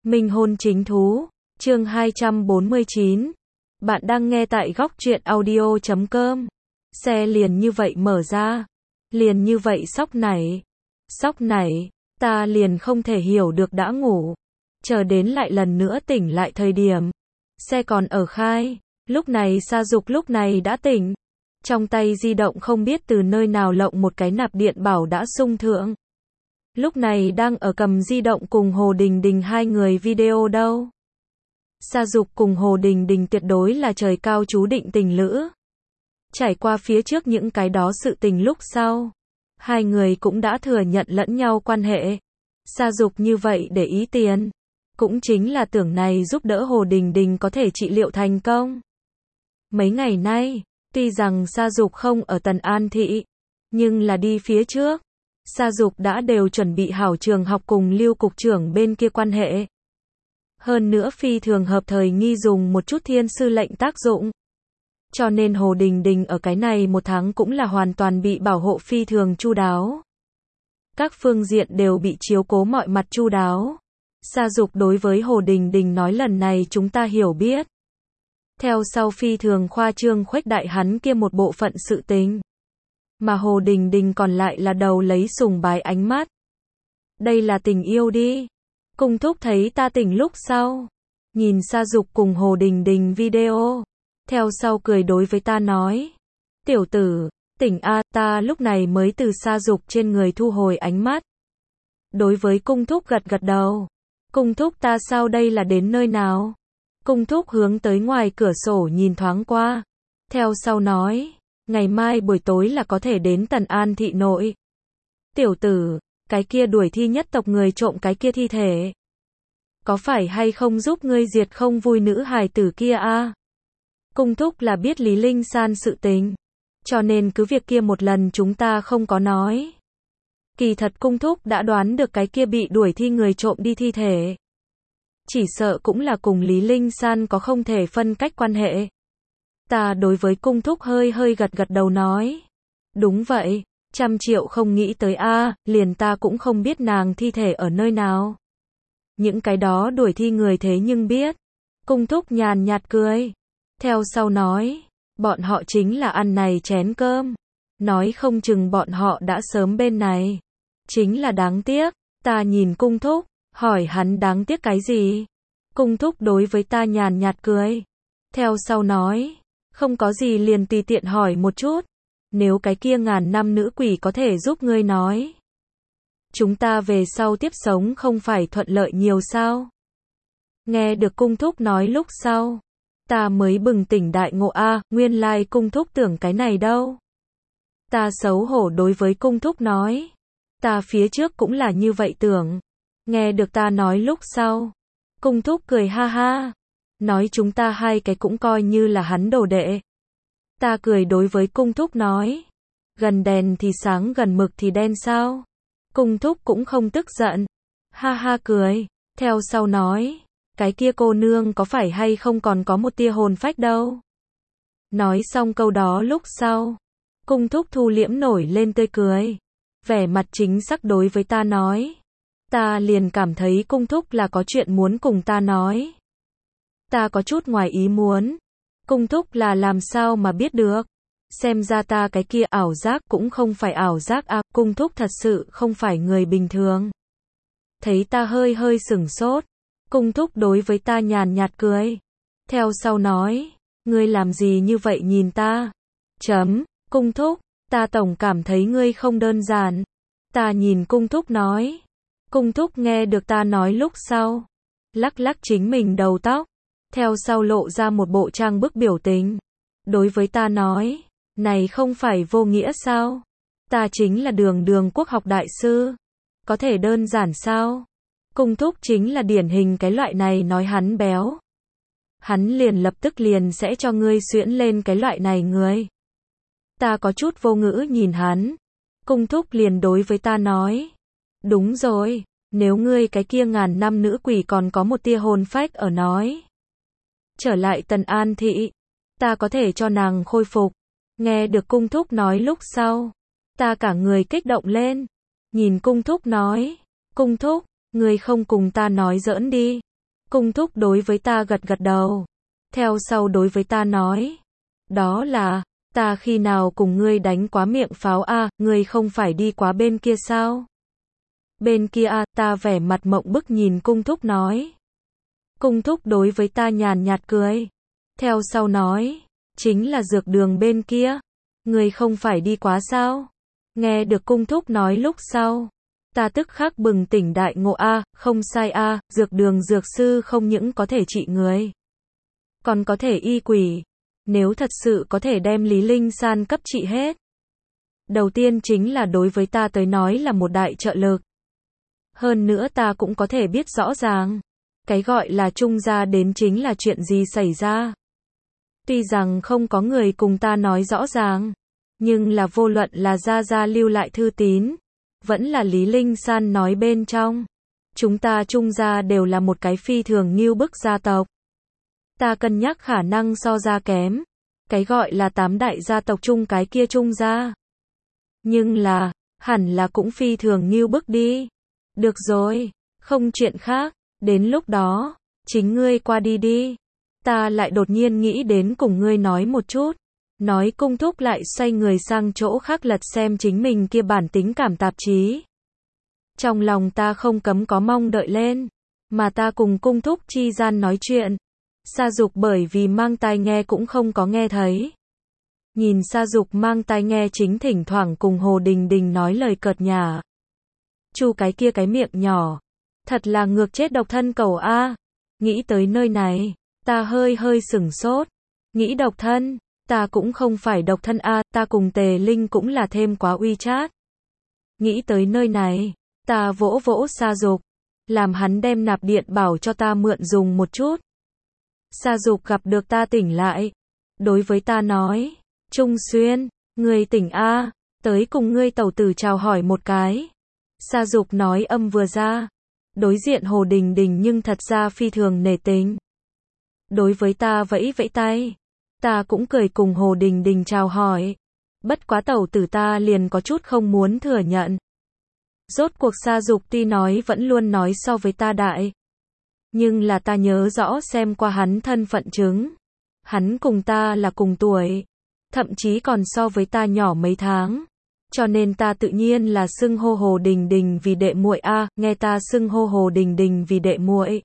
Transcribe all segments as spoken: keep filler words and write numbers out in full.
Minh hôn chính thú, chương hai trăm bốn mươi chín. Bạn đang nghe tại góc truyện audio chấm com. Xe liền như vậy mở ra, liền như vậy sóc nảy. Sóc nảy, ta liền không thể hiểu được đã ngủ. Chờ đến lại lần nữa tỉnh lại thời điểm. Xe còn ở khai, lúc này Sa Dục lúc này đã tỉnh. Trong tay di động không biết từ nơi nào lộng một cái nạp điện bảo đã sung thượng. Lúc này đang ở cầm di động cùng Hồ Đình Đình hai người video đâu. Sa Dục cùng Hồ Đình Đình tuyệt đối là trời cao chú định tình lữ. Trải qua phía trước những cái đó sự tình lúc sau, hai người cũng đã thừa nhận lẫn nhau quan hệ. Sa Dục như vậy để ý tiền, cũng chính là tưởng này giúp đỡ Hồ Đình Đình có thể trị liệu thành công. Mấy ngày nay, tuy rằng Sa Dục không ở Tần An Thị, nhưng là đi phía trước, Sa Dục đã đều chuẩn bị hảo trường học cùng Lưu cục trưởng bên kia quan hệ. Hơn nữa phi thường hợp thời nghi dùng một chút thiên sư lệnh tác dụng. Cho nên Hồ Đình Đình ở cái này một tháng cũng là hoàn toàn bị bảo hộ phi thường chu đáo. Các phương diện đều bị chiếu cố mọi mặt chu đáo. Sa Dục đối với Hồ Đình Đình nói lần này chúng ta hiểu biết. Theo sau phi thường khoa trương khuếch đại hắn kia một bộ phận sự tình. Mà Hồ Đình Đình còn lại là đầu lấy sùng bái ánh mắt. Đây là tình yêu đi. Cung thúc thấy ta tỉnh lúc sau. Nhìn Sa Dục cùng Hồ Đình Đình video. Theo sau cười đối với ta nói. Tiểu tử, tỉnh a, ta lúc này mới từ Sa Dục trên người thu hồi ánh mắt. Đối với cung thúc gật gật đầu. Cung thúc ta sao đây là đến nơi nào? Cung thúc hướng tới ngoài cửa sổ nhìn thoáng qua. Theo sau nói. Ngày mai buổi tối là có thể đến Tần An Thị nội. Tiểu tử, cái kia đuổi thi nhất tộc người trộm cái kia thi thể. Có phải hay không giúp ngươi diệt không vui nữ hài tử kia a? Cung thúc là biết Lý Linh San sự tình. Cho nên cứ việc kia một lần chúng ta không có nói. Kỳ thật cung thúc đã đoán được cái kia bị đuổi thi người trộm đi thi thể. Chỉ sợ cũng là cùng Lý Linh San có không thể phân cách quan hệ. Ta đối với cung thúc hơi hơi gật gật đầu nói. Đúng vậy, trăm triệu không nghĩ tới a, liền ta cũng không biết nàng thi thể ở nơi nào. Những cái đó đuổi thi người thế nhưng biết. Cung thúc nhàn nhạt cười. Theo sau nói, bọn họ chính là ăn này chén cơm. Nói không chừng bọn họ đã sớm bên này. Chính là đáng tiếc, ta nhìn cung thúc, hỏi hắn đáng tiếc cái gì? Cung thúc đối với ta nhàn nhạt cười. Theo sau nói, không có gì liền tùy tiện hỏi một chút. Nếu cái kia ngàn năm nữ quỷ có thể giúp ngươi nói. Chúng ta về sau tiếp sống không phải thuận lợi nhiều sao? Nghe được cung thúc nói lúc sau. Ta mới bừng tỉnh đại ngộ a, nguyên lai cung thúc tưởng cái này đâu. Ta xấu hổ đối với cung thúc nói. Ta phía trước cũng là như vậy tưởng. Nghe được ta nói lúc sau. Cung thúc cười ha ha. Nói chúng ta hai cái cũng coi như là hắn đồ đệ. Ta cười đối với cung thúc nói. Gần đèn thì sáng gần mực thì đen sao? Cung thúc cũng không tức giận. Ha ha cười. Theo sau nói. Cái kia cô nương có phải hay không còn có một tia hồn phách đâu. Nói xong câu đó lúc sau. Cung thúc thu liễm nổi lên tươi cười. Vẻ mặt chính xác đối với ta nói. Ta liền cảm thấy cung thúc là có chuyện muốn cùng ta nói. Ta có chút ngoài ý muốn. Cung thúc là làm sao mà biết được. Xem ra ta cái kia ảo giác cũng không phải ảo giác à. Cung thúc thật sự không phải người bình thường. Thấy ta hơi hơi sửng sốt. Cung thúc đối với ta nhàn nhạt cười. Theo sau nói. Ngươi làm gì như vậy nhìn ta? Chấm. Cung thúc. Ta tổng cảm thấy ngươi không đơn giản. Ta nhìn cung thúc nói. Cung thúc nghe được ta nói lúc sau. Lắc lắc chính mình đầu tóc. Theo sau lộ ra một bộ trang bức biểu tình. Đối với ta nói. Này không phải vô nghĩa sao? Ta chính là đường đường quốc học đại sư. Có thể đơn giản sao? Cung thúc chính là điển hình cái loại này nói hắn béo. Hắn liền lập tức liền sẽ cho ngươi xuyễn lên cái loại này người. Ta có chút vô ngữ nhìn hắn. Cung thúc liền đối với ta nói. Đúng rồi, nếu ngươi cái kia ngàn năm nữ quỷ còn có một tia hồn phách ở nói. Trở lại Tần An Thị. Ta có thể cho nàng khôi phục. Nghe được cung thúc nói lúc sau. Ta cả người kích động lên. Nhìn cung thúc nói. Cung thúc, ngươi không cùng ta nói giỡn đi. Cung thúc đối với ta gật gật đầu. Theo sau đối với ta nói. Đó là, ta khi nào cùng ngươi đánh quá miệng pháo a, à, ngươi không phải đi quá bên kia sao? Bên kia a, à, ta vẻ mặt mộng bức nhìn cung thúc nói. Cung thúc đối với ta nhàn nhạt cười. Theo sau nói, chính là dược đường bên kia. Ngươi không phải đi quá sao? Nghe được cung thúc nói lúc sau. Ta tức khắc bừng tỉnh đại ngộ a, à, không sai a, à, dược đường dược sư không những có thể trị người, còn có thể y quỷ. Nếu thật sự có thể đem Lý Linh San cấp trị hết. Đầu tiên chính là đối với ta tới nói là một đại trợ lực. Hơn nữa ta cũng có thể biết rõ ràng. Cái gọi là trung gia đến chính là chuyện gì xảy ra. Tuy rằng không có người cùng ta nói rõ ràng. Nhưng là vô luận là gia gia lưu lại thư tín. Vẫn là Lý Linh San nói bên trong. Chúng ta trung gia đều là một cái phi thường nghiêu bức gia tộc. Ta cân nhắc khả năng so ra kém. Cái gọi là tám đại gia tộc chung cái kia trung gia. Nhưng là, hẳn là cũng phi thường nghiêu bức đi. Được rồi, không chuyện khác. Đến lúc đó, chính ngươi qua đi đi. Ta lại đột nhiên nghĩ đến cùng ngươi nói một chút. Nói cung thúc lại xoay người sang chỗ khác lật xem chính mình kia bản tính cảm tạp chí. Trong lòng ta không cấm có mong đợi lên. Mà ta cùng cung thúc chi gian nói chuyện. Sa Dục bởi vì mang tai nghe cũng không có nghe thấy. Nhìn Sa Dục mang tai nghe chính thỉnh thoảng cùng Hồ Đình Đình nói lời cợt nhả. Chu cái kia cái miệng nhỏ. Thật là ngược chết độc thân cầu a. Nghĩ tới nơi này, ta hơi hơi sửng sốt. Nghĩ độc thân, ta cũng không phải độc thân a, ta cùng Tề Linh cũng là thêm quá WeChat. Nghĩ tới nơi này, ta vỗ vỗ Sa Dục, làm hắn đem nạp điện bảo cho ta mượn dùng một chút. Sa Dục gặp được ta tỉnh lại, đối với ta nói, Trung Xuyên, ngươi tỉnh a, tới cùng ngươi tẩu tử chào hỏi một cái. Sa Dục nói âm vừa ra, đối diện Hồ Đình Đình nhưng thật ra phi thường nể tình. Đối với ta vẫy vẫy tay, ta cũng cười cùng Hồ Đình Đình chào hỏi. Bất quá tẩu tử ta liền có chút không muốn thừa nhận. Rốt cuộc Sa Dục tuy nói vẫn luôn nói so với ta đại. Nhưng là ta nhớ rõ xem qua hắn thân phận chứng. Hắn cùng ta là cùng tuổi. Thậm chí còn so với ta nhỏ mấy tháng. Cho nên ta tự nhiên là xưng hô Hồ Đình Đình vì đệ muội a, à, nghe ta xưng hô Hồ Đình Đình vì đệ muội.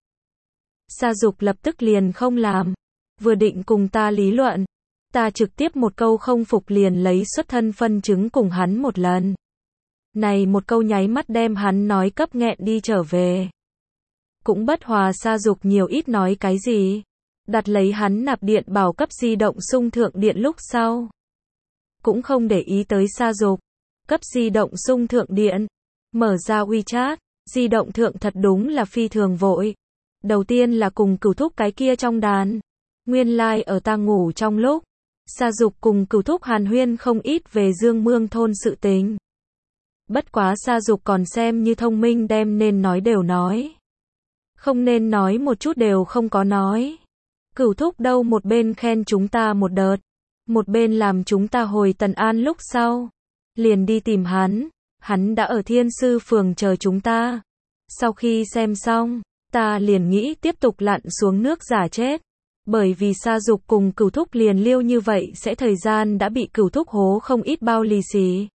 Sa Dục lập tức liền không làm. Vừa định cùng ta lý luận. Ta trực tiếp một câu không phục liền lấy xuất thân phân chứng cùng hắn một lần. Này một câu nháy mắt đem hắn nói cấp nghẹn đi trở về. Cũng bất hòa Sa Dục nhiều ít nói cái gì. Đặt lấy hắn nạp điện bảo cấp di động xung thượng điện lúc sau. Cũng không để ý tới Sa Dục. Cấp di động xung thượng điện. Mở ra WeChat. Di động thượng thật đúng là phi thường vội. Đầu tiên là cùng Cửu Thúc cái kia trong đàn. Nguyên lai like ở ta ngủ trong lúc. Sa Dục cùng Cửu Thúc hàn huyên không ít về Dương Mương thôn sự tình. Bất quá Sa Dục còn xem như thông minh đem nên nói đều nói. Không nên nói một chút đều không có nói. Cửu Thúc đâu một bên khen chúng ta một đợt. Một bên làm chúng ta hồi Tần An lúc sau. Liền đi tìm hắn. Hắn đã ở Thiên Sư Phường chờ chúng ta. Sau khi xem xong, ta liền nghĩ tiếp tục lặn xuống nước giả chết. Bởi vì Sa Dục cùng Cửu Thúc liền liêu như vậy sẽ thời gian đã bị Cửu Thúc hố không ít bao lì xì.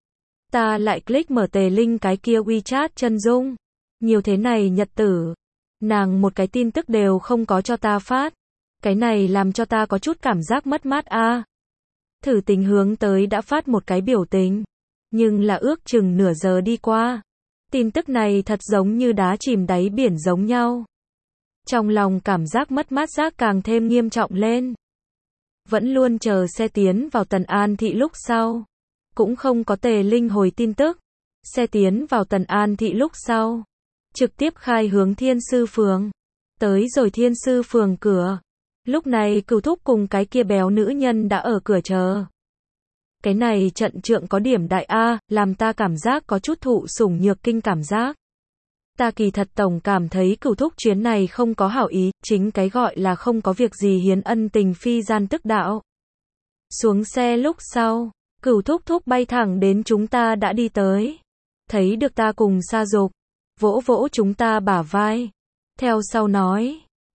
Ta lại click mở Tề Linh cái kia WeChat chân dung. Nhiều thế này nhật tử. Nàng một cái tin tức đều không có cho ta phát. Cái này làm cho ta có chút cảm giác mất mát a. À. Thử tình hướng tới đã phát một cái biểu tình. Nhưng là ước chừng nửa giờ đi qua. Tin tức này thật giống như đá chìm đáy biển giống nhau. Trong lòng cảm giác mất mát giác càng thêm nghiêm trọng lên. Vẫn luôn chờ xe tiến vào Tần An thị lúc sau. Cũng không có Tề Linh hồi tin tức. Xe tiến vào Tần An thị lúc sau. Trực tiếp khai hướng Thiên Sư Phường. Tới rồi Thiên Sư Phường cửa. Lúc này Cửu Thúc cùng cái kia béo nữ nhân đã ở cửa chờ. Cái này trận trượng có điểm đại A, làm ta cảm giác có chút thụ sủng nhược kinh cảm giác. Ta kỳ thật tổng cảm thấy Cửu Thúc chuyến này không có hảo ý, chính cái gọi là không có việc gì hiến ân tình phi gian tức đạo. Xuống xe lúc sau, Cửu Thúc Thúc bay thẳng đến chúng ta đã đi tới. Thấy được ta cùng Sa Dục, vỗ vỗ chúng ta bả vai. Theo sau nói,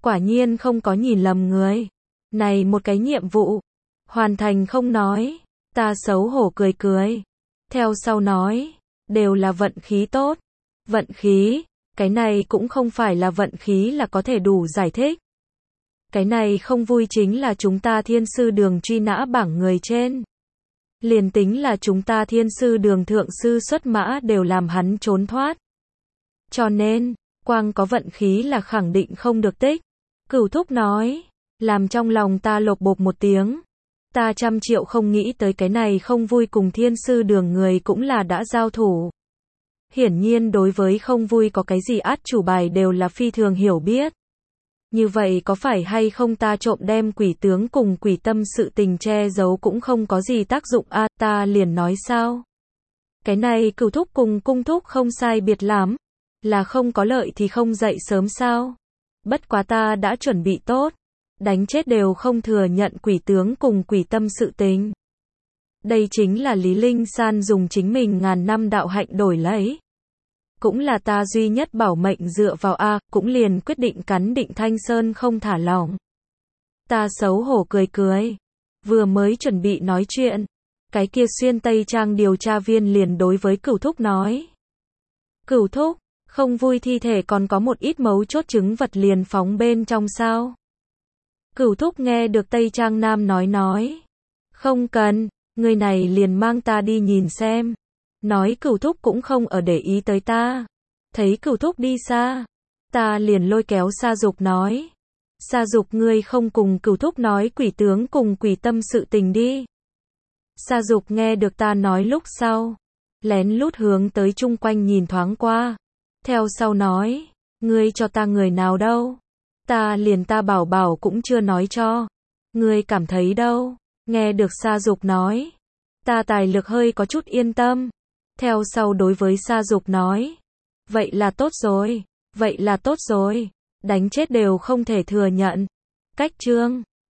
Quả nhiên không có nhìn lầm người. Này một cái nhiệm vụ. Hoàn thành không nói. Ta xấu hổ cười cười. Theo sau nói. Đều là vận khí tốt. Vận khí. Cái này cũng không phải là vận khí là có thể đủ giải thích. Cái này không vui chính là chúng ta thiên sư đường truy nã bảng người trên. Liền tính là chúng ta thiên sư đường thượng sư xuất mã đều làm hắn trốn thoát. Cho nên, quang có vận khí là khẳng định không được tích. Cửu thúc nói, làm trong lòng ta lột bột một tiếng. Ta trăm triệu không nghĩ tới cái này không vui cùng thiên sư đường người cũng là đã giao thủ. Hiển nhiên đối với không vui có cái gì át chủ bài đều là phi thường hiểu biết. Như vậy có phải hay không ta trộm đem quỷ tướng cùng quỷ tâm sự tình che giấu cũng không có gì tác dụng a à, ta liền nói sao. Cái này cửu thúc cùng cung thúc không sai biệt lắm. Là không có lợi thì không dậy sớm sao. Bất quá ta đã chuẩn bị tốt. Đánh chết đều không thừa nhận quỷ tướng cùng quỷ tâm sự tình. Đây chính là Lý Linh San dùng chính mình ngàn năm đạo hạnh đổi lấy. Cũng là ta duy nhất bảo mệnh dựa vào A, cũng liền quyết định cắn Định Thanh Sơn không thả lỏng. Ta xấu hổ cười cười. Vừa mới chuẩn bị nói chuyện. Cái kia xuyên Tây Trang điều tra viên liền đối với Cửu thúc nói. Cửu thúc, không vui thi thể còn có một ít mấu chốt chứng vật liền phóng bên trong sao. Cửu thúc nghe được Tây Trang Nam nói nói. Không cần, người này liền mang ta đi nhìn xem. Nói Cửu thúc cũng không ở để ý tới ta. Thấy Cửu thúc đi xa. Ta liền lôi kéo Sa Dục nói. Sa Dục ngươi không cùng Cửu thúc nói quỷ tướng cùng quỷ tâm sự tình đi. Sa Dục nghe được ta nói lúc sau. Lén lút hướng tới chung quanh nhìn thoáng qua. Theo sau nói. Ngươi cho ta người nào đâu. Ta liền ta bảo bảo cũng chưa nói cho. Ngươi cảm thấy đâu. Nghe được Sa Dục nói. Ta tài lực hơi có chút yên tâm. Theo sau đối với Sa Dục nói. Vậy là tốt rồi. Vậy là tốt rồi. Đánh chết đều không thể thừa nhận. Cách chương